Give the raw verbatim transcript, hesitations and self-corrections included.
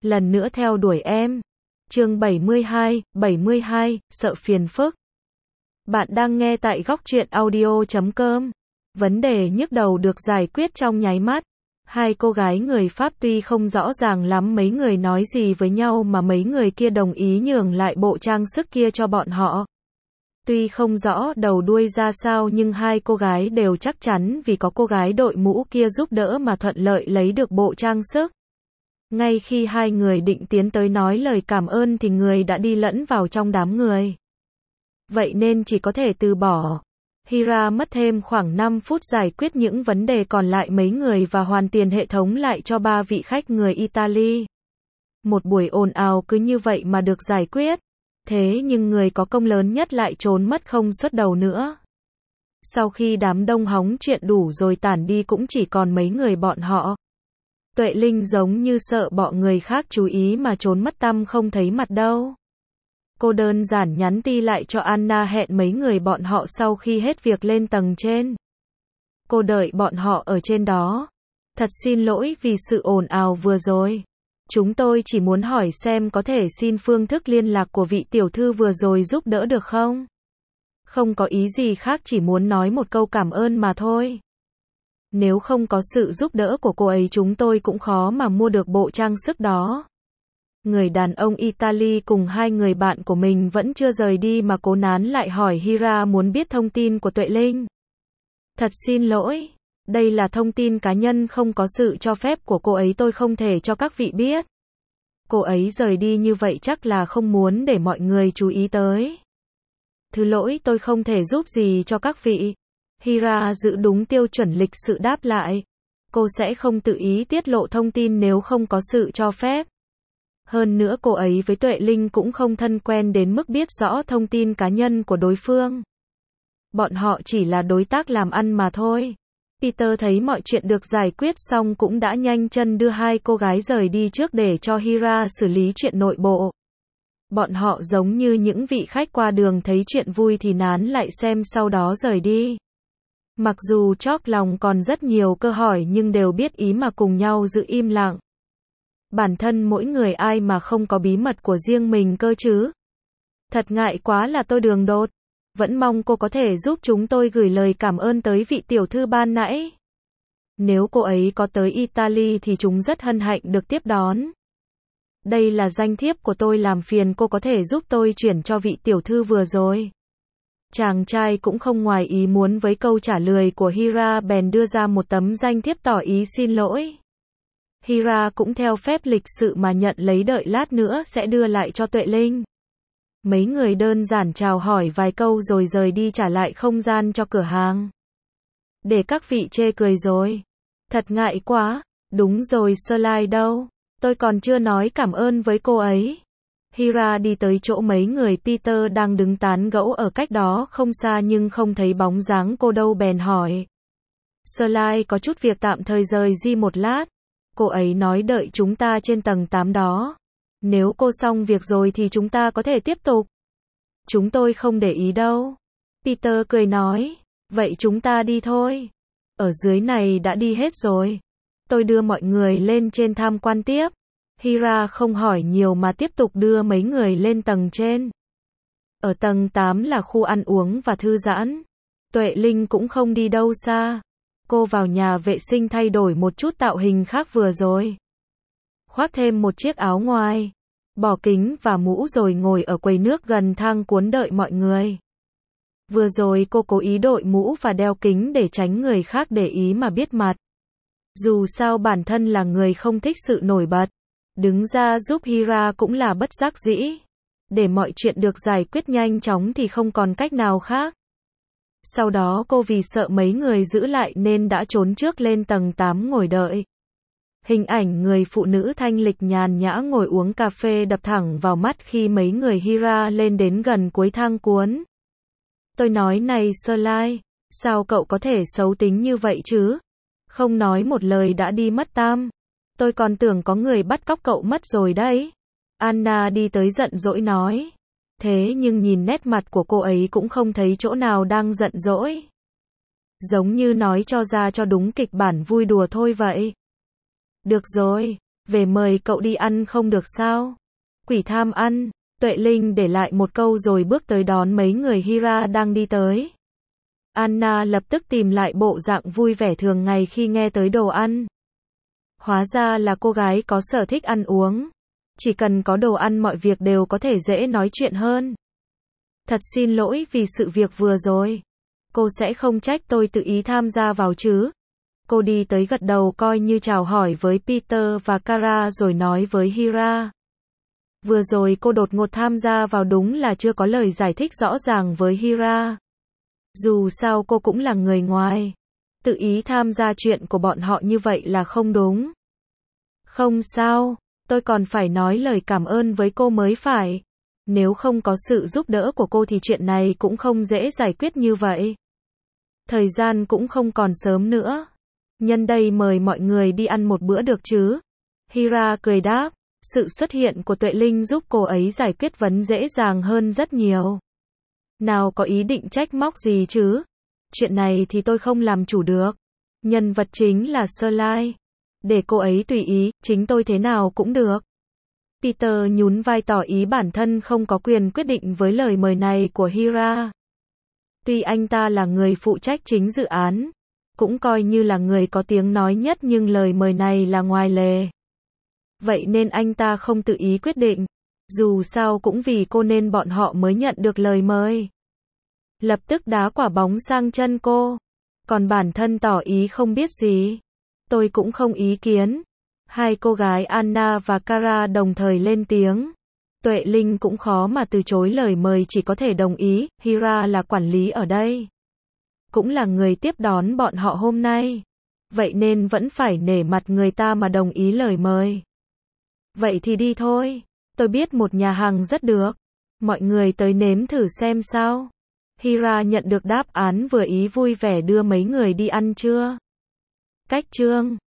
lần nữa theo đuổi em. Chương bảy mươi hai, bảy mươi hai, sợ phiền phức. Bạn đang nghe tại góc truyện audio chấm com. Vấn đề nhức đầu được giải quyết trong nháy mắt. Hai cô gái người Pháp tuy không rõ ràng lắm mấy người nói gì với nhau mà mấy người kia đồng ý nhường lại bộ trang sức kia cho bọn họ. Tuy không rõ đầu đuôi ra sao nhưng hai cô gái đều chắc chắn vì có cô gái đội mũ kia giúp đỡ mà thuận lợi lấy được bộ trang sức. Ngay khi hai người định tiến tới nói lời cảm ơn thì người đã đi lẫn vào trong đám người. Vậy nên chỉ có thể từ bỏ. Hira mất thêm khoảng năm phút giải quyết những vấn đề còn lại mấy người và hoàn tiền hệ thống lại cho ba vị khách người Italy. Một buổi ồn ào cứ như vậy mà được giải quyết. Thế nhưng người có công lớn nhất lại trốn mất không xuất đầu nữa. Sau khi đám đông hóng chuyện đủ rồi tản đi cũng chỉ còn mấy người bọn họ. Tuệ Linh giống như sợ bọn người khác chú ý mà trốn mất tăm không thấy mặt đâu. Cô đơn giản nhắn ti lại cho Anna hẹn mấy người bọn họ sau khi hết việc lên tầng trên. Cô đợi bọn họ ở trên đó. Thật xin lỗi vì sự ồn ào vừa rồi. Chúng tôi chỉ muốn hỏi xem có thể xin phương thức liên lạc của vị tiểu thư vừa rồi giúp đỡ được không? Không có ý gì khác, chỉ muốn nói một câu cảm ơn mà thôi. Nếu không có sự giúp đỡ của cô ấy chúng tôi cũng khó mà mua được bộ trang sức đó. Người đàn ông Italy cùng hai người bạn của mình vẫn chưa rời đi mà cố nán lại hỏi Hira muốn biết thông tin của Tuệ Linh. Thật xin lỗi, đây là thông tin cá nhân không có sự cho phép của cô ấy, tôi không thể cho các vị biết. Cô ấy rời đi như vậy chắc là không muốn để mọi người chú ý tới. Thứ lỗi, tôi không thể giúp gì cho các vị. Hira giữ đúng tiêu chuẩn lịch sự đáp lại. Cô sẽ không tự ý tiết lộ thông tin nếu không có sự cho phép. Hơn nữa cô ấy với Tuệ Linh cũng không thân quen đến mức biết rõ thông tin cá nhân của đối phương. Bọn họ chỉ là đối tác làm ăn mà thôi. Peter thấy mọi chuyện được giải quyết xong cũng đã nhanh chân đưa hai cô gái rời đi trước để cho Hira xử lý chuyện nội bộ. Bọn họ giống như những vị khách qua đường thấy chuyện vui thì nán lại xem sau đó rời đi. Mặc dù chóp lòng còn rất nhiều câu hỏi nhưng đều biết ý mà cùng nhau giữ im lặng. Bản thân mỗi người ai mà không có bí mật của riêng mình cơ chứ. Thật ngại quá là tôi đường đột. Vẫn mong cô có thể giúp chúng tôi gửi lời cảm ơn tới vị tiểu thư ban nãy. Nếu cô ấy có tới Italy thì chúng rất hân hạnh được tiếp đón. Đây là danh thiếp của tôi, làm phiền cô có thể giúp tôi chuyển cho vị tiểu thư vừa rồi. Chàng trai cũng không ngoài ý muốn với câu trả lời của Hira bèn đưa ra một tấm danh thiếp tỏ ý xin lỗi. Hira cũng theo phép lịch sự mà nhận lấy, đợi lát nữa sẽ đưa lại cho Tuệ Linh. Mấy người đơn giản chào hỏi vài câu rồi rời đi trả lại không gian cho cửa hàng. Để các vị chê cười rồi. Thật ngại quá. Đúng rồi, Slide đâu? Tôi còn chưa nói cảm ơn với cô ấy. Hira đi tới chỗ mấy người Peter đang đứng tán gẫu ở cách đó không xa nhưng không thấy bóng dáng cô đâu bèn hỏi. Slide có chút việc tạm thời rời di một lát. Cô ấy nói đợi chúng ta trên tầng tám đó. Nếu cô xong việc rồi thì chúng ta có thể tiếp tục. Chúng tôi không để ý đâu. Peter cười nói. Vậy chúng ta đi thôi. Ở dưới này đã đi hết rồi. Tôi đưa mọi người lên trên tham quan tiếp. Hira không hỏi nhiều mà tiếp tục đưa mấy người lên tầng trên. Ở tầng tám là khu ăn uống và thư giãn. Tuệ Linh cũng không đi đâu xa. Cô vào nhà vệ sinh thay đổi một chút tạo hình khác vừa rồi. Khoác thêm một chiếc áo ngoài. Bỏ kính và mũ rồi ngồi ở quầy nước gần thang cuốn đợi mọi người. Vừa rồi cô cố ý đội mũ và đeo kính để tránh người khác để ý mà biết mặt. Dù sao bản thân là người không thích sự nổi bật. Đứng ra giúp Hira cũng là bất đắc dĩ. Để mọi chuyện được giải quyết nhanh chóng thì không còn cách nào khác. Sau đó cô vì sợ mấy người giữ lại nên đã trốn trước lên tầng tám ngồi đợi. Hình ảnh người phụ nữ thanh lịch nhàn nhã ngồi uống cà phê đập thẳng vào mắt khi mấy người Hira lên đến gần cuối thang cuốn. Tôi nói này Slide, sao cậu có thể xấu tính như vậy chứ? Không nói một lời đã đi mất tam. Tôi còn tưởng có người bắt cóc cậu mất rồi đấy. Anna đi tới giận dỗi nói. Thế nhưng nhìn nét mặt của cô ấy cũng không thấy chỗ nào đang giận dỗi. Giống như nói cho ra cho đúng kịch bản vui đùa thôi vậy. Được rồi, Về mời cậu đi ăn không được sao? Quỷ tham ăn. Tuệ Linh để lại một câu rồi bước tới đón mấy người Hira đang đi tới. Anna lập tức tìm lại bộ dạng vui vẻ thường ngày khi nghe tới đồ ăn. Hóa ra là cô gái có sở thích ăn uống. Chỉ cần có đồ ăn mọi việc đều có thể dễ nói chuyện hơn. Thật xin lỗi vì sự việc vừa rồi. Cô sẽ không trách tôi tự ý tham gia vào chứ. Cô đi tới gật đầu coi như chào hỏi với Peter và Kara rồi nói với Hira. Vừa rồi cô đột ngột tham gia vào đúng là chưa có lời giải thích rõ ràng với Hira. Dù sao cô cũng là người ngoài. Tự ý tham gia chuyện của bọn họ như vậy là không đúng. Không sao, tôi còn phải nói lời cảm ơn với cô mới phải. Nếu không có sự giúp đỡ của cô thì chuyện này cũng không dễ giải quyết như vậy. Thời gian cũng không còn sớm nữa. Nhân đây mời mọi người đi ăn một bữa được chứ? Hira cười đáp. Sự xuất hiện của Tuệ Linh giúp cô ấy giải quyết vấn dễ dàng hơn rất nhiều. Nào có ý định trách móc gì chứ? Chuyện này thì tôi không làm chủ được. Nhân vật chính là Sơ Lai. Để cô ấy tùy ý, chính tôi thế nào cũng được. Peter nhún vai tỏ ý bản thân không có quyền quyết định với lời mời này của Hira. Tuy anh ta là người phụ trách chính dự án, cũng coi như là người có tiếng nói nhất nhưng lời mời này là ngoài lề. Vậy nên anh ta không tự ý quyết định. Dù sao cũng vì cô nên bọn họ mới nhận được lời mời. Lập tức đá quả bóng sang chân cô. Còn bản thân tỏ ý không biết gì. Tôi cũng không ý kiến. Hai cô gái Anna và Kara đồng thời lên tiếng. Tuệ Linh cũng khó mà từ chối lời mời chỉ có thể đồng ý. Hira là quản lý ở đây. Cũng là người tiếp đón bọn họ hôm nay. Vậy nên vẫn phải nể mặt người ta mà đồng ý lời mời. Vậy thì đi thôi. Tôi biết một nhà hàng rất được. Mọi người tới nếm thử xem sao. Hira nhận được đáp án vừa ý vui vẻ đưa mấy người đi ăn trưa. Cách chương